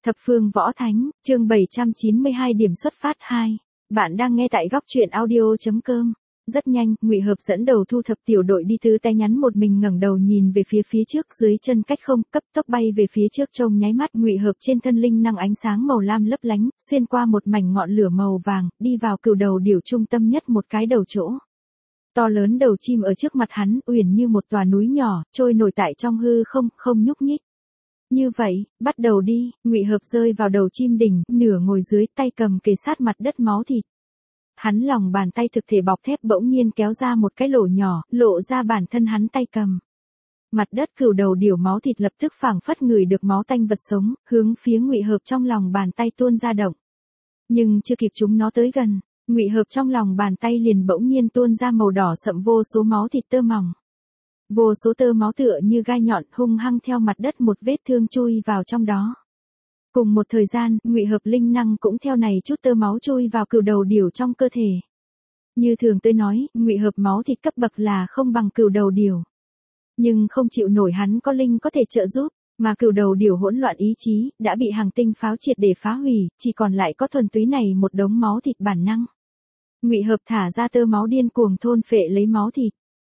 Thập phương võ thánh, chương 792 điểm xuất phát 2. Bạn đang nghe tại góc truyện audio.com. Rất nhanh, Ngụy Hợp dẫn đầu thu thập tiểu đội đi tứ tay nhắn một mình ngẩng đầu nhìn về phía trước dưới chân cách không, cấp tốc bay về phía trước trông nháy mắt Ngụy Hợp trên thân linh năng ánh sáng màu lam lấp lánh, xuyên qua một mảnh ngọn lửa màu vàng, đi vào cửu đầu điểu trung tâm nhất một cái đầu chỗ. To lớn đầu chim ở trước mặt hắn, uyển như một tòa núi nhỏ, trôi nổi tại trong hư không, không nhúc nhích. Như vậy, bắt đầu đi, Ngụy Hợp rơi vào đầu chim đỉnh, nửa ngồi dưới, tay cầm kề sát mặt đất máu thịt. Hắn lòng bàn tay thực thể bọc thép bỗng nhiên kéo ra một cái lỗ nhỏ, lộ ra bản thân hắn tay cầm. Mặt đất cửu đầu điểu máu thịt lập tức phảng phất ngửi được máu tanh vật sống, hướng phía Ngụy Hợp trong lòng bàn tay tuôn ra động. Nhưng chưa kịp chúng nó tới gần, Ngụy Hợp trong lòng bàn tay liền bỗng nhiên tuôn ra màu đỏ sậm vô số máu thịt tơ mỏng. Vô số tơ máu tựa như gai nhọn hung hăng theo mặt đất một vết thương chui vào trong đó. Cùng một thời gian, Ngụy Hợp linh năng cũng theo này chút tơ máu chui vào cửu đầu điểu trong cơ thể. Như thường tôi nói, Ngụy Hợp máu thịt cấp bậc là không bằng cửu đầu điểu. Nhưng không chịu nổi hắn có linh có thể trợ giúp, mà cửu đầu điểu hỗn loạn ý chí, đã bị hàng tinh pháo triệt để phá hủy, chỉ còn lại có thuần túy này một đống máu thịt bản năng. Ngụy Hợp thả ra tơ máu điên cuồng thôn phệ lấy máu thịt.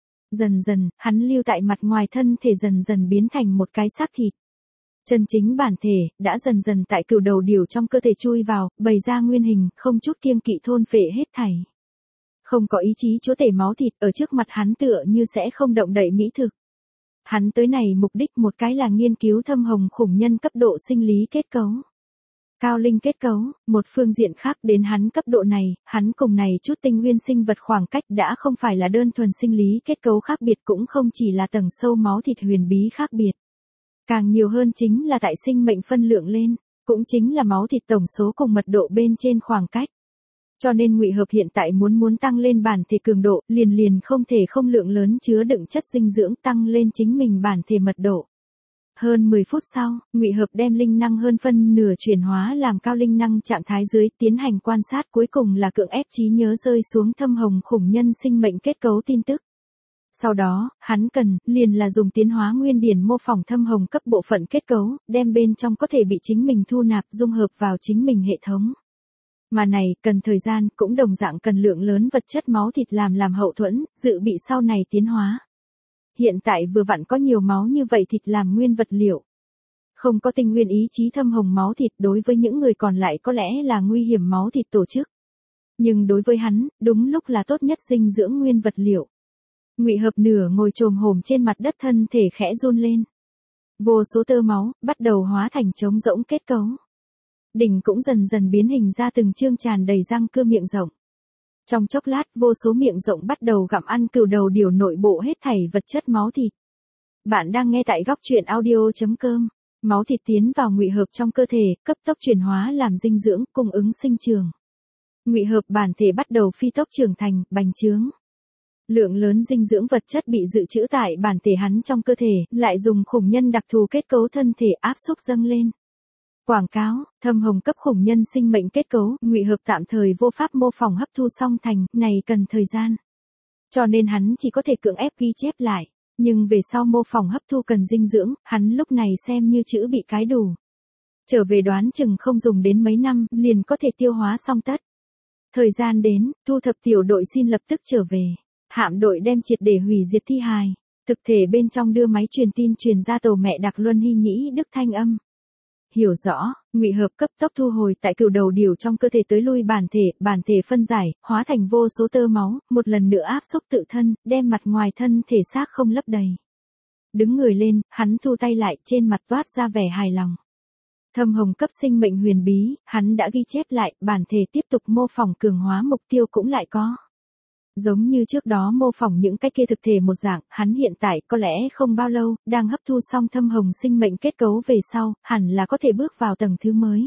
Dần dần, hắn lưu tại mặt ngoài thân thể dần dần biến thành một cái xác thịt. Chân chính bản thể, đã dần dần tại cửu đầu điểu trong cơ thể chui vào, bày ra nguyên hình, không chút kiêng kỵ thôn phệ hết thảy. Không có ý chí chúa tể máu thịt ở trước mặt hắn tựa như sẽ không động đậy mỹ thực. Hắn tới này mục đích một cái là nghiên cứu thâm hồng khủng nhân cấp độ sinh lý kết cấu. Cao linh kết cấu, một phương diện khác đến hắn cấp độ này, hắn cùng này chút tinh nguyên sinh vật khoảng cách đã không phải là đơn thuần sinh lý kết cấu khác biệt cũng không chỉ là tầng sâu máu thịt huyền bí khác biệt. Càng nhiều hơn chính là tại sinh mệnh phân lượng lên, cũng chính là máu thịt tổng số cùng mật độ bên trên khoảng cách. Cho nên Ngụy Hợp hiện tại muốn tăng lên bản thể cường độ, liền không thể không lượng lớn chứa đựng chất dinh dưỡng tăng lên chính mình bản thể mật độ. Hơn 10 phút sau, Ngụy Hợp đem linh năng hơn phân nửa chuyển hóa làm cao linh năng trạng thái dưới tiến hành quan sát cuối cùng là cưỡng ép trí nhớ rơi xuống thâm hồng khủng nhân sinh mệnh kết cấu tin tức. Sau đó, hắn liền là dùng tiến hóa nguyên điển mô phỏng thâm hồng cấp bộ phận kết cấu, đem bên trong có thể bị chính mình thu nạp dung hợp vào chính mình hệ thống. Mà này, cần thời gian, cũng đồng dạng cần lượng lớn vật chất máu thịt làm hậu thuẫn, dự bị sau này tiến hóa. Hiện tại vừa vặn có nhiều máu như vậy thịt làm nguyên vật liệu. Không có tinh nguyên ý chí thâm hồng máu thịt đối với những người còn lại có lẽ là nguy hiểm máu thịt tổ chức. Nhưng đối với hắn, đúng lúc là tốt nhất dinh dưỡng nguyên vật liệu. Ngụy Hợp nửa ngồi chồm hổm trên mặt đất thân thể khẽ run lên. Vô số tơ máu, bắt đầu hóa thành trống rỗng kết cấu. Đỉnh cũng dần dần biến hình ra từng chương tràn đầy răng cưa miệng rộng. Trong chốc lát vô số miệng rộng bắt đầu gặm ăn cửu đầu điểu nội bộ hết thảy vật chất máu thịt. Bạn đang nghe tại góc truyện audio.com. Máu thịt tiến vào Ngụy Hợp trong cơ thể, cấp tốc chuyển hóa làm dinh dưỡng, cung ứng sinh trường. Ngụy Hợp bản thể bắt đầu phi tốc trưởng thành, bành trướng. Lượng lớn dinh dưỡng vật chất bị dự trữ tại bản thể hắn trong cơ thể, lại dùng khủng nhân đặc thù kết cấu thân thể áp xúc dâng lên. Quảng cáo, thâm hồng cấp khủng nhân sinh mệnh kết cấu, Ngụy Hợp tạm thời vô pháp mô phỏng hấp thu song thành, này cần thời gian. Cho nên hắn chỉ có thể cưỡng ép ghi chép lại, nhưng về sau mô phỏng hấp thu cần dinh dưỡng, hắn lúc này xem như chữ bị cái đủ. Trở về đoán chừng không dùng đến mấy năm, liền có thể tiêu hóa xong tất. Thời gian đến, thu thập tiểu đội xin lập tức trở về. Hạm đội đem triệt để hủy diệt thi hài. Thực thể bên trong đưa máy truyền tin truyền ra tàu mẹ Đặc Luân Hy Nhĩ Đức thanh âm. Hiểu rõ, Ngụy Hợp cấp tốc thu hồi tại cửu đầu điểu trong cơ thể tới lui bản thể phân giải, hóa thành vô số tơ máu, một lần nữa áp xúc tự thân, đem mặt ngoài thân thể xác không lấp đầy. Đứng người lên, hắn thu tay lại, trên mặt toát ra vẻ hài lòng. Thâm hồng cấp sinh mệnh huyền bí, hắn đã ghi chép lại, bản thể tiếp tục mô phỏng cường hóa mục tiêu cũng lại có. Giống như trước đó mô phỏng những cái kia thực thể một dạng, hắn hiện tại có lẽ không bao lâu, đang hấp thu xong thâm hồng sinh mệnh kết cấu về sau, hẳn là có thể bước vào tầng thứ mới.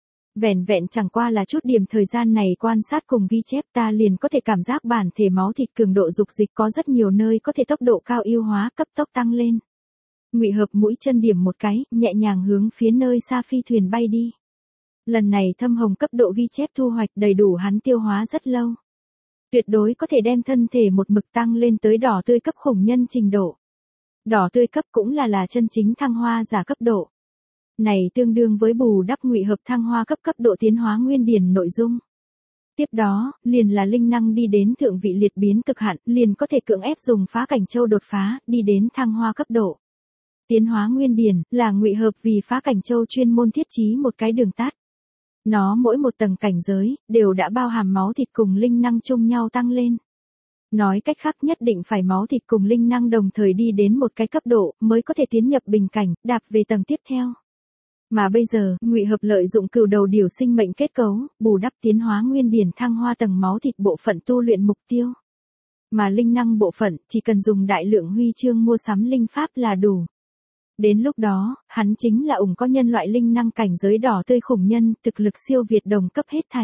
Vẹn chẳng qua là chút điểm thời gian này quan sát cùng ghi chép ta liền có thể cảm giác bản thể máu thịt cường độ dục dịch có rất nhiều nơi có thể tốc độ cao yêu hóa cấp tốc tăng lên. Ngụy Hợp mũi chân điểm một cái, nhẹ nhàng hướng phía nơi xa phi thuyền bay đi. Lần này thâm hồng cấp độ ghi chép thu hoạch đầy đủ hắn tiêu hóa rất lâu. Tuyệt đối có thể đem thân thể một mực tăng lên tới đỏ tươi cấp khủng nhân trình độ. Đỏ tươi cấp cũng là chân chính thăng hoa giả cấp độ. Này tương đương với bù đắp ngụy hợp thăng hoa cấp độ tiến hóa nguyên điển nội dung. Tiếp đó, liền là linh năng đi đến thượng vị liệt biến cực hạn, liền có thể cưỡng ép dùng phá cảnh châu đột phá, đi đến thăng hoa cấp độ. Tiến hóa nguyên điển, là ngụy hợp vì phá cảnh châu chuyên môn thiết trí một cái đường tắt. Nó mỗi một tầng cảnh giới, đều đã bao hàm máu thịt cùng linh năng chung nhau tăng lên. Nói cách khác nhất định phải máu thịt cùng linh năng đồng thời đi đến một cái cấp độ, mới có thể tiến nhập bình cảnh, đạp về tầng tiếp theo. Mà bây giờ, ngụy hợp lợi dụng cừu đầu điểu sinh mệnh kết cấu, bù đắp tiến hóa nguyên điển thăng hoa tầng máu thịt bộ phận tu luyện mục tiêu. Mà linh năng bộ phận, chỉ cần dùng đại lượng huy chương mua sắm linh pháp là đủ. Đến lúc đó, hắn chính là có nhân loại linh năng cảnh giới đỏ tươi khủng nhân, thực lực siêu việt đồng cấp hết thảy.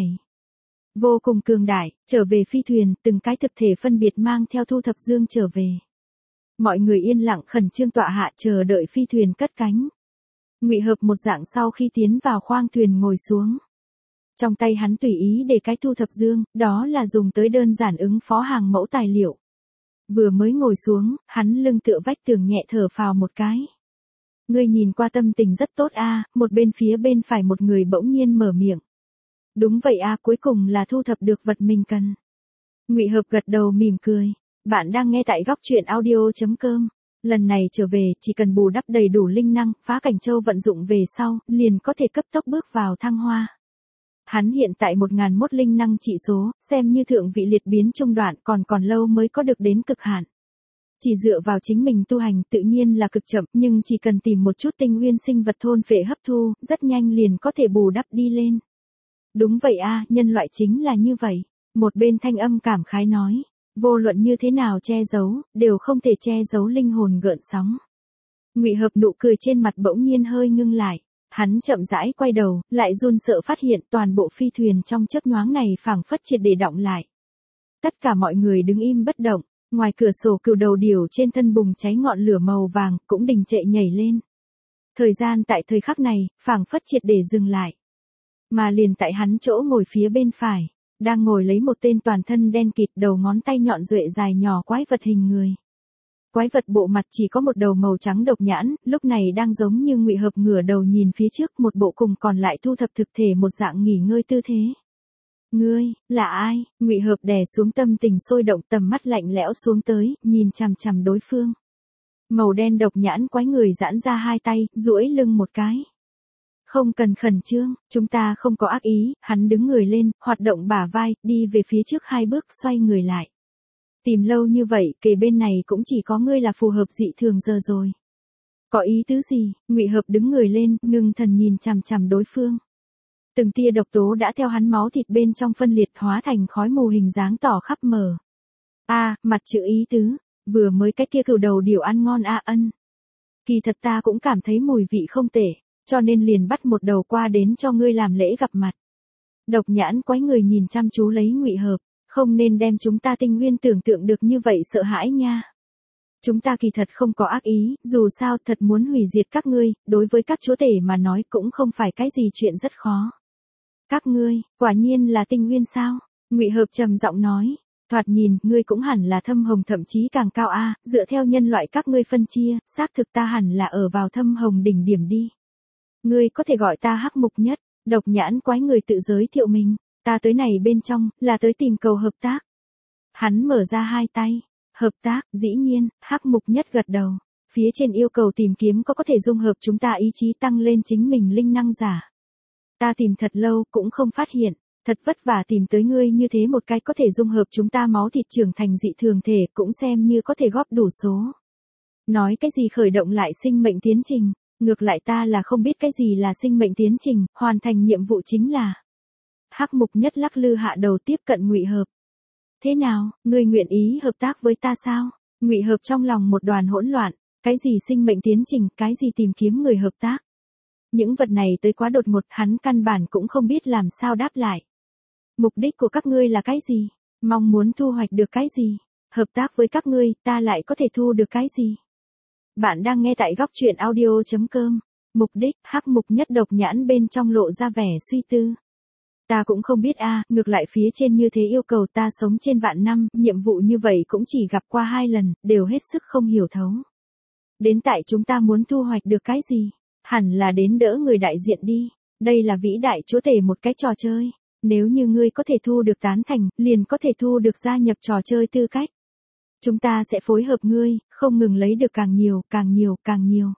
Vô cùng cường đại, trở về phi thuyền, từng cái thực thể phân biệt mang theo Thu Thập Dương trở về. Mọi người yên lặng khẩn trương tọa hạ chờ đợi phi thuyền cất cánh. Ngụy hợp một dạng sau khi tiến vào khoang thuyền ngồi xuống. Trong tay hắn tùy ý để cái Thu Thập Dương, đó là dùng tới đơn giản ứng phó hàng mẫu tài liệu. Vừa mới ngồi xuống, hắn lưng tựa vách tường nhẹ thở phào một cái. Ngươi nhìn qua tâm tình rất tốt a, một bên phía bên phải một người bỗng nhiên mở miệng. Đúng vậy a, cuối cùng là thu thập được vật mình cần. Ngụy hợp gật đầu mỉm cười. Bạn đang nghe tại góc truyện audio.com. Lần này trở về, chỉ cần bù đắp đầy đủ linh năng, phá cảnh châu vận dụng về sau, liền có thể cấp tốc bước vào thăng hoa. Hắn hiện tại 1001 linh năng trị số, xem như thượng vị liệt biến trung đoạn, còn lâu mới có được đến cực hạn. Chỉ dựa vào chính mình tu hành tự nhiên là cực chậm, nhưng chỉ cần tìm một chút tinh nguyên sinh vật thôn phệ hấp thu, rất nhanh liền có thể bù đắp đi lên. Đúng vậy a, nhân loại chính là như vậy. Một bên thanh âm cảm khái nói, vô luận như thế nào che giấu, đều không thể che giấu linh hồn gợn sóng. Ngụy hợp nụ cười trên mặt bỗng nhiên hơi ngưng lại. Hắn chậm rãi quay đầu, lại run sợ phát hiện toàn bộ phi thuyền trong chớp nhoáng này phảng phất triệt để đọng lại. Tất cả mọi người đứng im bất động. Ngoài cửa sổ cừu đầu điểu trên thân bùng cháy ngọn lửa màu vàng, cũng đình trệ nhảy lên. Thời gian tại thời khắc này, phảng phất triệt để dừng lại. Mà liền tại hắn chỗ ngồi phía bên phải, đang ngồi lấy một tên toàn thân đen kịt đầu ngón tay nhọn duệ dài nhỏ quái vật hình người. Quái vật bộ mặt chỉ có một đầu màu trắng độc nhãn, lúc này đang giống như Ngụy hợp ngửa đầu nhìn phía trước, một bộ cùng còn lại thu thập thực thể một dạng nghỉ ngơi tư thế. Ngươi, là ai? Ngụy hợp đè xuống tâm tình sôi động, tầm mắt lạnh lẽo xuống tới, nhìn chằm chằm đối phương. Màu đen độc nhãn quái người giãn ra hai tay, duỗi lưng một cái. Không cần khẩn trương, chúng ta không có ác ý. Hắn đứng người lên, hoạt động bả vai, đi về phía trước 2 bước, xoay người lại. Tìm lâu như vậy, kề bên này cũng chỉ có ngươi là phù hợp dị thường giờ rồi. Có ý tứ gì? Ngụy hợp đứng người lên, ngưng thần nhìn chằm chằm đối phương. Từng tia độc tố đã theo hắn máu thịt bên trong phân liệt hóa thành khói mù hình dáng tỏ khắp mờ. Mặt chữ ý tứ, vừa mới cái kia cừu đầu điểu ăn ngon ân. Kỳ thật ta cũng cảm thấy mùi vị không tệ, cho nên liền bắt một đầu qua đến cho ngươi làm lễ gặp mặt. Độc nhãn quái người nhìn chăm chú lấy Ngụy hợp, không nên đem chúng ta tinh nguyên tưởng tượng được như vậy sợ hãi nha. Chúng ta kỳ thật không có ác ý, dù sao thật muốn hủy diệt các ngươi, đối với các chúa tể mà nói cũng không phải cái gì chuyện rất khó. Các ngươi, quả nhiên là tinh nguyên sao? Ngụy hợp trầm giọng nói, thoạt nhìn, ngươi cũng hẳn là thâm hồng thậm chí càng cao dựa theo nhân loại các ngươi phân chia, xác thực ta hẳn là ở vào thâm hồng đỉnh điểm đi. Ngươi có thể gọi ta Hắc Mục Nhất. Độc nhãn quái người tự giới thiệu mình, ta tới này bên trong, là tới tìm cầu hợp tác. Hắn mở ra hai tay, hợp tác, dĩ nhiên, Hắc Mục Nhất gật đầu. Phía trên yêu cầu tìm kiếm có thể dung hợp chúng ta ý chí tăng lên chính mình linh năng giả. Ta tìm thật lâu cũng không phát hiện, thật vất vả tìm tới ngươi như thế một cái có thể dung hợp chúng ta máu thịt trưởng thành dị thường thể cũng xem như có thể góp đủ số. Nói cái gì khởi động lại sinh mệnh tiến trình, ngược lại ta là không biết cái gì là sinh mệnh tiến trình, hoàn thành nhiệm vụ chính là. Hắc Mục Nhất lắc lư hạ đầu tiếp cận Ngụy hợp. Thế nào, ngươi nguyện ý hợp tác với ta sao? Ngụy hợp trong lòng một đoàn hỗn loạn, cái gì sinh mệnh tiến trình, cái gì tìm kiếm người hợp tác. Những vật này tới quá đột ngột, hắn căn bản cũng không biết làm sao đáp lại. Mục đích của các ngươi là cái gì? Mong muốn thu hoạch được cái gì? Hợp tác với các ngươi, ta lại có thể thu được cái gì? Bạn đang nghe tại góc truyện audio.com. Mục đích, Hắc Mục Nhất độc nhãn bên trong lộ ra vẻ suy tư. Ta cũng không biết ngược lại phía trên như thế yêu cầu ta sống trên vạn năm, nhiệm vụ như vậy cũng chỉ gặp qua 2 lần, đều hết sức không hiểu thấu. Đến tại chúng ta muốn thu hoạch được cái gì? Hẳn là đến đỡ người đại diện đi. Đây là vĩ đại chúa tể một cái trò chơi. Nếu như ngươi có thể thu được tán thành, liền có thể thu được gia nhập trò chơi tư cách. Chúng ta sẽ phối hợp ngươi, không ngừng lấy được càng nhiều, càng nhiều, càng nhiều.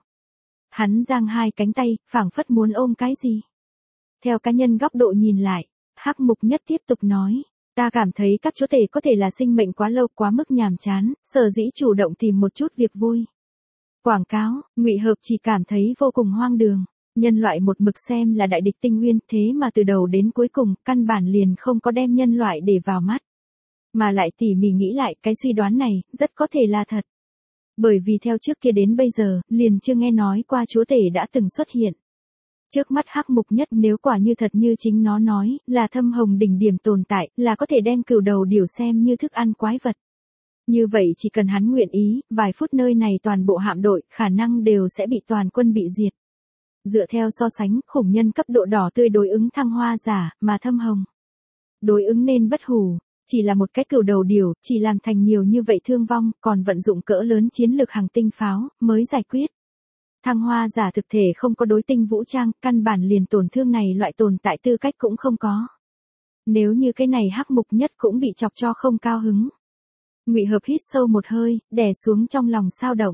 Hắn giang hai cánh tay, phảng phất muốn ôm cái gì. Theo cá nhân góc độ nhìn lại, Hắc Mục Nhất tiếp tục nói, ta cảm thấy các chúa tể có thể là sinh mệnh quá lâu quá mức nhàm chán, sở dĩ chủ động tìm một chút việc vui. Quảng cáo, Ngụy Hợp chỉ cảm thấy vô cùng hoang đường. Nhân loại một mực xem là đại địch tinh nguyên, thế mà từ đầu đến cuối cùng, căn bản liền không có đem nhân loại để vào mắt. Mà lại tỉ mỉ nghĩ lại, cái suy đoán này, rất có thể là thật. Bởi vì theo trước kia đến bây giờ, liền chưa nghe nói qua chúa tể đã từng xuất hiện. Trước mắt Hắc Mục Nhất nếu quả như thật như chính nó nói, là thâm hồng đỉnh điểm tồn tại, là có thể đem cừu đầu điểu xem như thức ăn quái vật. Như vậy chỉ cần hắn nguyện ý, vài phút nơi này toàn bộ hạm đội, khả năng đều sẽ bị toàn quân bị diệt. Dựa theo so sánh, khủng nhân cấp độ đỏ tươi đối ứng thăng hoa giả, mà thâm hồng đối ứng nên bất hủ. Chỉ là một cái cừu đầu điểu, chỉ làm thành nhiều như vậy thương vong, còn vận dụng cỡ lớn chiến lược hàng tinh pháo, mới giải quyết. Thăng hoa giả thực thể không có đối tinh vũ trang, căn bản liền tổn thương này loại tồn tại tư cách cũng không có. Nếu như cái này Hắc Mục Nhất cũng bị chọc cho không cao hứng. Ngụy Hợp hít sâu một hơi, đè xuống trong lòng sao động.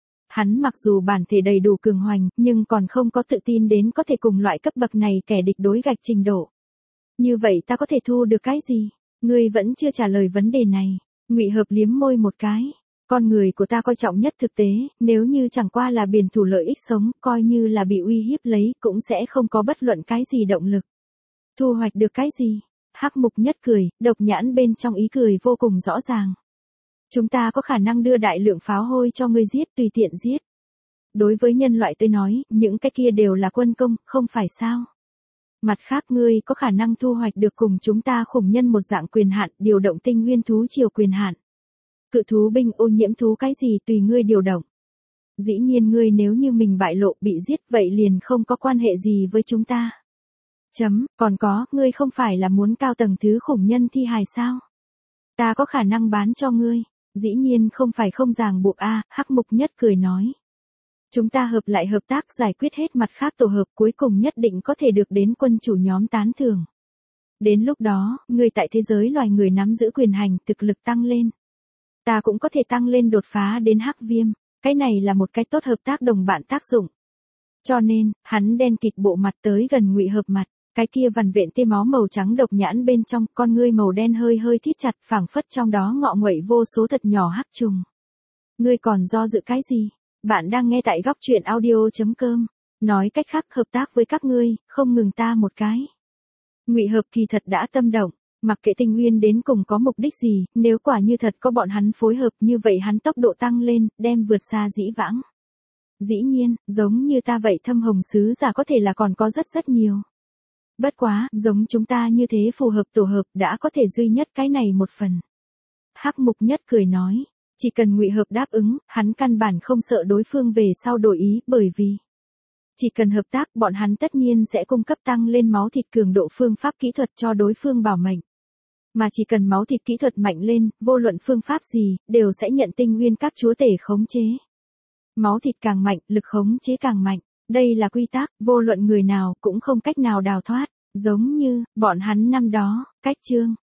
Hắn mặc dù bản thể đầy đủ cường hoành, nhưng còn không có tự tin đến có thể cùng loại cấp bậc này kẻ địch đối gạch trình độ. Như vậy ta có thể thu được cái gì? Ngươi vẫn chưa trả lời vấn đề này. Ngụy Hợp liếm môi một cái. Con người của ta coi trọng nhất thực tế, nếu như chẳng qua là biển thủ lợi ích sống, coi như là bị uy hiếp lấy, cũng sẽ không có bất luận cái gì động lực. Thu hoạch được cái gì? Hắc Mục Nhất cười, độc nhãn bên trong ý cười vô cùng rõ ràng. Chúng ta có khả năng đưa đại lượng pháo hôi cho ngươi giết, tùy tiện giết. Đối với nhân loại tôi nói, những cái kia đều là quân công, không phải sao? Mặt khác ngươi có khả năng thu hoạch được cùng chúng ta khủng nhân một dạng quyền hạn, điều động tinh nguyên thú triều quyền hạn. Cự thú binh, ô nhiễm thú cái gì tùy ngươi điều động. Dĩ nhiên ngươi nếu như mình bại lộ bị giết vậy liền không có quan hệ gì với chúng ta. Còn có, ngươi không phải là muốn cao tầng thứ khủng nhân thi hài sao? Ta có khả năng bán cho ngươi. Dĩ nhiên không phải không ràng buộc a. Hắc Mục Nhất cười nói. Chúng ta hợp lại hợp tác giải quyết hết mặt khác tổ hợp, cuối cùng nhất định có thể được đến quân chủ nhóm tán thưởng. Đến lúc đó, người tại thế giới loài người nắm giữ quyền hành, thực lực tăng lên. Ta cũng có thể tăng lên đột phá đến Hắc Viêm, cái này là một cái tốt hợp tác đồng bạn tác dụng. Cho nên, hắn đen kịt bộ mặt tới gần Ngụy Hợp mặt, cái kia vằn vện tia máu màu trắng độc nhãn bên trong, con ngươi màu đen hơi hơi thít chặt, phảng phất trong đó ngọ nguậy vô số thật nhỏ hắc trùng. Ngươi còn do dự cái gì? Bạn đang nghe tại góc truyện audio.com. Nói cách khác, hợp tác với các ngươi, không ngừng ta một cái. Ngụy Hợp kỳ thật đã tâm động, mặc kệ Tinh Nguyên đến cùng có mục đích gì, nếu quả như thật có bọn hắn phối hợp như vậy hắn tốc độ tăng lên, đem vượt xa dĩ vãng. Dĩ nhiên, giống như ta vậy thâm hồng sứ giả có thể là còn có rất nhiều. Bất quá, giống chúng ta như thế phù hợp tổ hợp đã có thể duy nhất cái này một phần. Hắc Mục Nhất cười nói, chỉ cần Ngụy Hợp đáp ứng, hắn căn bản không sợ đối phương về sau đổi ý, bởi vì chỉ cần hợp tác, bọn hắn tất nhiên sẽ cung cấp tăng lên máu thịt cường độ phương pháp kỹ thuật cho đối phương bảo mệnh. Mà chỉ cần máu thịt kỹ thuật mạnh lên, vô luận phương pháp gì, đều sẽ nhận tinh nguyên các chúa tể khống chế. Máu thịt càng mạnh, lực khống chế càng mạnh. Đây là quy tắc, vô luận người nào cũng không cách nào đào thoát. Giống như, bọn hắn năm đó, cách chương.